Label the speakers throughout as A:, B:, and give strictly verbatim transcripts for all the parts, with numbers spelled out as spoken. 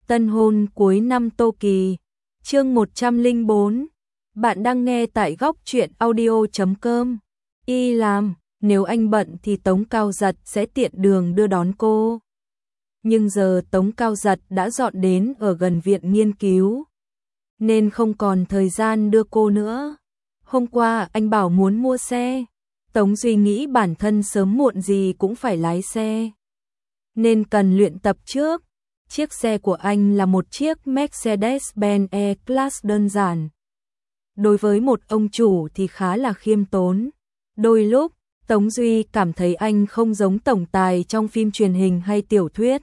A: Tân hôn cuối năm Tô Kỳ. Chương một trăm lẻ bốn. Bạn đang nghe tại góc truyện audio chấm com. Y làm, nếu anh bận thì Tống Cao Giật sẽ tiện đường đưa đón cô. Nhưng giờ Tống Cao Giật đã dọn đến ở gần viện nghiên cứu, nên không còn thời gian đưa cô nữa. Hôm qua anh bảo muốn mua xe. Tống Duy nghĩ bản thân sớm muộn gì cũng phải lái xe, nên cần luyện tập trước. Chiếc xe của anh là một chiếc Mercedes-Benz E-Class đơn giản. Đối với một ông chủ thì khá là khiêm tốn. Đôi lúc, Tống Duy cảm thấy anh không giống tổng tài trong phim truyền hình hay tiểu thuyết.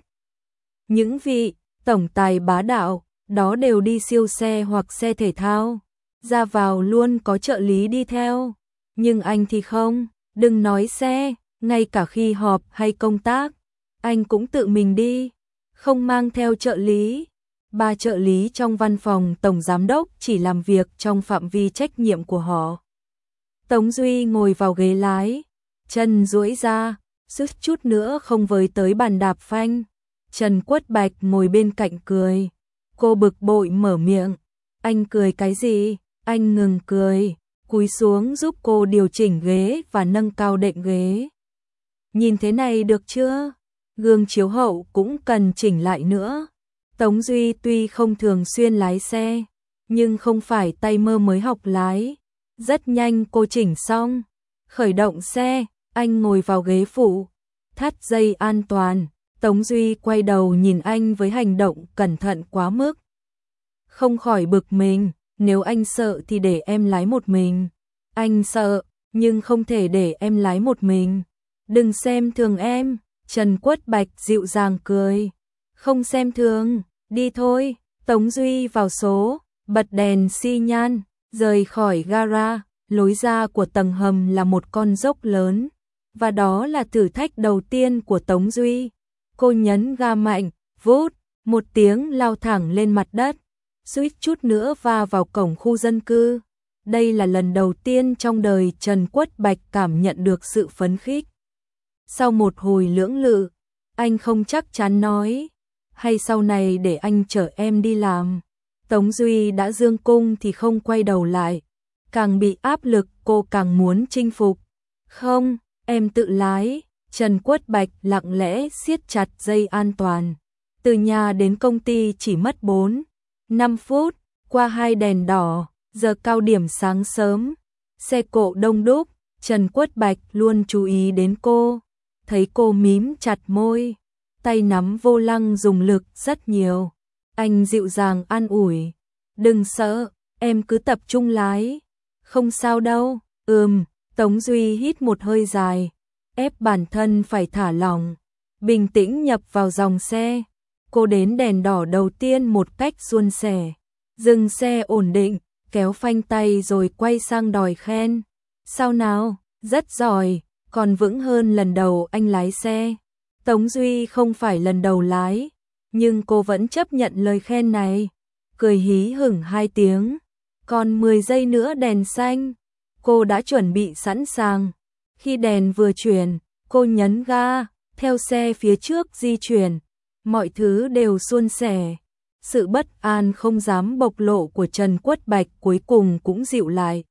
A: Những vị tổng tài bá đạo, đó đều đi siêu xe hoặc xe thể thao, ra vào luôn có trợ lý đi theo. Nhưng anh thì không, đừng nói xe, ngay cả khi họp hay công tác, anh cũng tự mình đi, không mang theo trợ lý. Ba trợ lý trong văn phòng tổng giám đốc chỉ làm việc trong phạm vi trách nhiệm của họ. Tống Duy ngồi vào ghế lái, chân duỗi ra, suýt chút nữa không với tới bàn đạp phanh. Trần Quất Bạch ngồi bên cạnh cười. Cô bực bội mở miệng. Anh cười cái gì? Anh ngừng cười, cúi xuống giúp cô điều chỉnh ghế và nâng cao đệm ghế. Nhìn thế này được chưa? Gương chiếu hậu cũng cần chỉnh lại nữa. Tống Duy tuy không thường xuyên lái xe, nhưng không phải tay mơ mới học lái. Rất nhanh cô chỉnh xong, khởi động xe, anh ngồi vào ghế phụ, thắt dây an toàn. Tống Duy quay đầu nhìn anh với hành động cẩn thận quá mức. Không khỏi bực mình, nếu anh sợ thì để em lái một mình. Anh sợ, nhưng không thể để em lái một mình. Đừng xem thường em, Trần Quất Bạch dịu dàng cười. Không xem thường, đi thôi. Tống Duy vào số, bật đèn xi nhan, rời khỏi gara. Lối ra của tầng hầm là một con dốc lớn, và đó là thử thách đầu tiên của Tống Duy. Cô nhấn ga mạnh, vút, một tiếng lao thẳng lên mặt đất, suýt chút nữa va vào cổng khu dân cư. Đây là lần đầu tiên trong đời Trần Quất Bạch cảm nhận được sự phấn khích. Sau một hồi lưỡng lự, anh không chắc chắn nói, hay sau này để anh chở em đi làm. Tống Duy đã dương cung thì không quay đầu lại. Càng bị áp lực cô càng muốn chinh phục. Không, em tự lái. Trần Quất Bạch lặng lẽ siết chặt dây an toàn. Từ nhà đến công ty chỉ mất bốn, năm phút, qua hai đèn đỏ, giờ cao điểm sáng sớm, xe cộ đông đúc. Trần Quất Bạch luôn chú ý đến cô, thấy cô mím chặt môi, tay nắm vô lăng dùng lực rất nhiều. Anh dịu dàng an ủi, đừng sợ, em cứ tập trung lái, không sao đâu. Ừm. Tống Duy hít một hơi dài, ép bản thân phải thả lỏng, bình tĩnh nhập vào dòng xe. Cô đến đèn đỏ đầu tiên một cách suôn sẻ, dừng xe ổn định, kéo phanh tay rồi quay sang đòi khen. Sao nào? Rất giỏi, còn vững hơn lần đầu anh lái xe. Tống Duy không phải lần đầu lái, nhưng cô vẫn chấp nhận lời khen này, cười hí hửng hai tiếng. Còn mười giây nữa đèn xanh, cô đã chuẩn bị sẵn sàng. Khi đèn vừa chuyển, cô nhấn ga, theo xe phía trước di chuyển. Mọi thứ đều suôn sẻ. Sự bất an không dám bộc lộ của Trần Quất Bạch cuối cùng cũng dịu lại.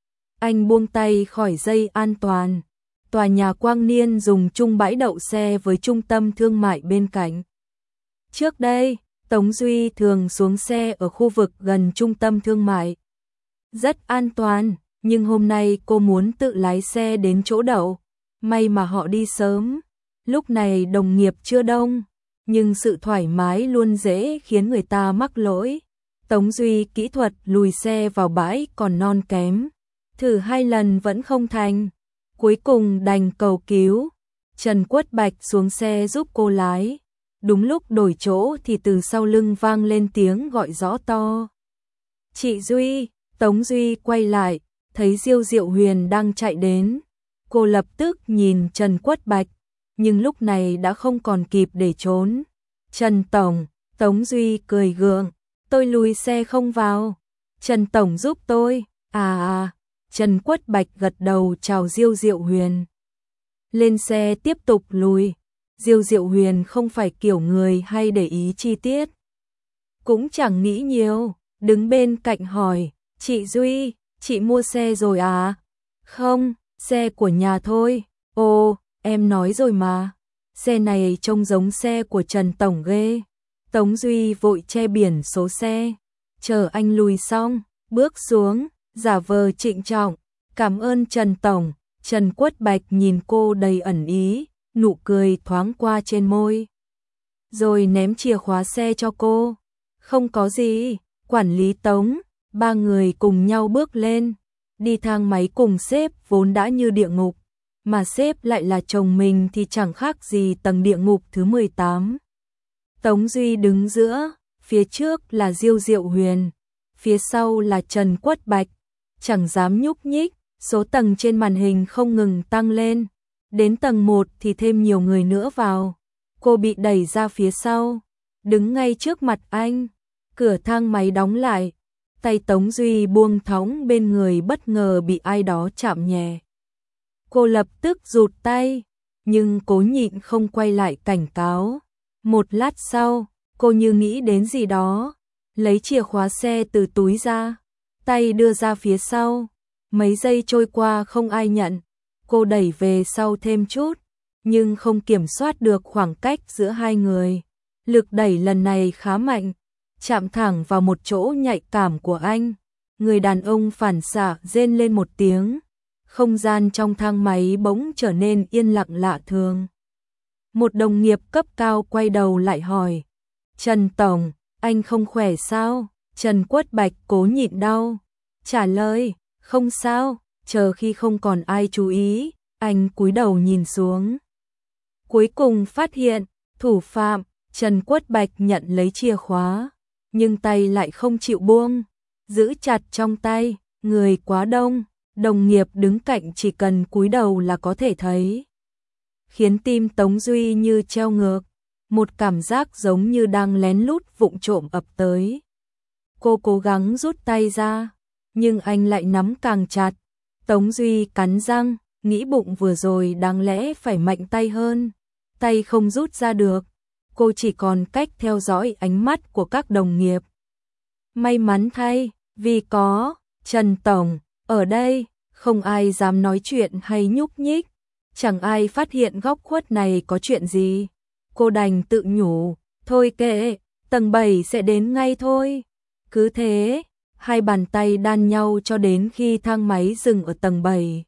A: Anh buông tay khỏi dây an toàn. Tòa nhà Quang Niên dùng chung bãi đậu xe với trung tâm thương mại bên cạnh. Trước đây, Tống Duy thường xuống xe ở khu vực gần trung tâm thương mại. Rất an toàn. Nhưng hôm nay cô muốn tự lái xe đến chỗ đậu. May mà họ đi sớm. Lúc này đồng nghiệp chưa đông, nhưng sự thoải mái luôn dễ khiến người ta mắc lỗi. Tống Duy kỹ thuật lùi xe vào bãi còn non kém, thử hai lần vẫn không thành, cuối cùng đành cầu cứu. Trần Quất Bạch xuống xe giúp cô lái. Đúng lúc đổi chỗ thì từ sau lưng vang lên tiếng gọi rõ to. Chị Duy. Tống Duy quay lại, thấy Diêu Diệu Huyền đang chạy đến. Cô lập tức nhìn Trần Quất Bạch, nhưng lúc này đã không còn kịp để trốn. Trần Tổng. Tống Duy cười gượng, tôi lùi xe không vào. Trần Tổng giúp tôi. À à. Trần Quất Bạch gật đầu chào Diêu Diệu Huyền. Lên xe tiếp tục lùi. Diêu Diệu Huyền không phải kiểu người hay để ý chi tiết. cũng chẳng nghĩ nhiều, đứng bên cạnh hỏi, chị Duy, chị mua xe rồi à? Không, xe của nhà thôi. Ồ, em nói rồi mà, xe này trông giống xe của Trần Tổng ghê. Tống Duy vội che biển số xe, chờ anh lùi xong, bước xuống, giả vờ trịnh trọng, cảm ơn Trần Tổng. Trần Quất Bạch nhìn cô đầy ẩn ý, nụ cười thoáng qua trên môi, rồi ném chìa khóa xe cho cô. Không có gì, quản lý Tống. Ba người cùng nhau bước lên, đi thang máy cùng sếp vốn đã như địa ngục, mà sếp lại là chồng mình thì chẳng khác gì tầng địa ngục thứ mười tám. Tống Duy đứng giữa, phía trước là Diêu Diệu Huyền, phía sau là Trần Quất Bạch, chẳng dám nhúc nhích, số tầng trên màn hình không ngừng tăng lên, đến tầng một thì thêm nhiều người nữa vào. Cô bị đẩy ra phía sau, đứng ngay trước mặt anh, cửa thang máy đóng lại, tay Tống Duy buông thõng bên người bất ngờ bị ai đó chạm nhẹ. Cô lập tức rụt tay, nhưng cố nhịn không quay lại cảnh cáo. Một lát sau, cô như nghĩ đến gì đó, lấy chìa khóa xe từ túi ra, tay đưa ra phía sau. Mấy giây trôi qua không ai nhận, cô đẩy về sau thêm chút, nhưng không kiểm soát được khoảng cách giữa hai người. Lực đẩy lần này khá mạnh, chạm thẳng vào một chỗ nhạy cảm của anh. Người đàn ông phản xạ rên lên một tiếng, không gian trong thang máy bỗng trở nên yên lặng lạ thường. Một đồng nghiệp cấp cao quay đầu lại hỏi, Trần Tổng, anh không khỏe sao? Trần Quất Bạch cố nhịn đau, trả lời, không sao. Chờ khi không còn ai chú ý, anh cúi đầu nhìn xuống. Cuối cùng phát hiện, thủ phạm, Trần Quất Bạch nhận lấy chìa khóa, nhưng tay lại không chịu buông, giữ chặt trong tay, người quá đông, đồng nghiệp đứng cạnh chỉ cần cúi đầu là có thể thấy. Khiến tim Tống Duy như treo ngược, một cảm giác giống như đang lén lút vụng trộm ập tới. Cô cố gắng rút tay ra, nhưng anh lại nắm càng chặt. Tống Duy cắn răng, nghĩ bụng vừa rồi đáng lẽ phải mạnh tay hơn, tay không rút ra được. Cô chỉ còn cách theo dõi ánh mắt của các đồng nghiệp. May mắn thay, vì có Trần Tổng ở đây, không ai dám nói chuyện hay nhúc nhích. Chẳng ai phát hiện góc khuất này có chuyện gì. Cô đành tự nhủ, thôi kệ, tầng bảy sẽ đến ngay thôi. Cứ thế, hai bàn tay đan nhau cho đến khi thang máy dừng ở tầng bảy.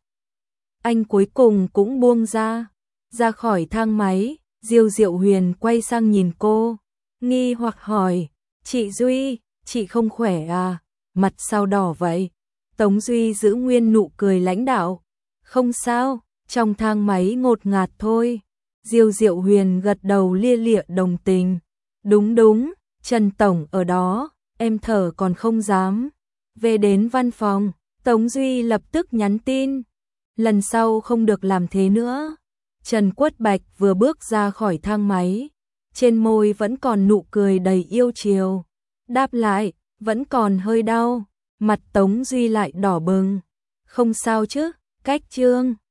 A: Anh cuối cùng cũng buông ra, ra khỏi thang máy. Diêu Diệu Huyền quay sang nhìn cô, nghi hoặc hỏi, chị Duy, chị không khỏe à? Mặt sao đỏ vậy? Tống Duy giữ nguyên nụ cười lãnh đạm, không sao, trong thang máy ngột ngạt thôi. Diêu Diệu Huyền gật đầu lia lịa đồng tình, đúng đúng, Trần Tổng ở đó, em thở còn không dám. Về đến văn phòng, Tống Duy lập tức nhắn tin, lần sau không được làm thế nữa. Trần Quất Bạch vừa bước ra khỏi thang máy, trên môi vẫn còn nụ cười đầy yêu chiều. Đáp lại, vẫn còn hơi đau, mặt Tống Duy lại đỏ bừng. Không sao chứ, cách chương.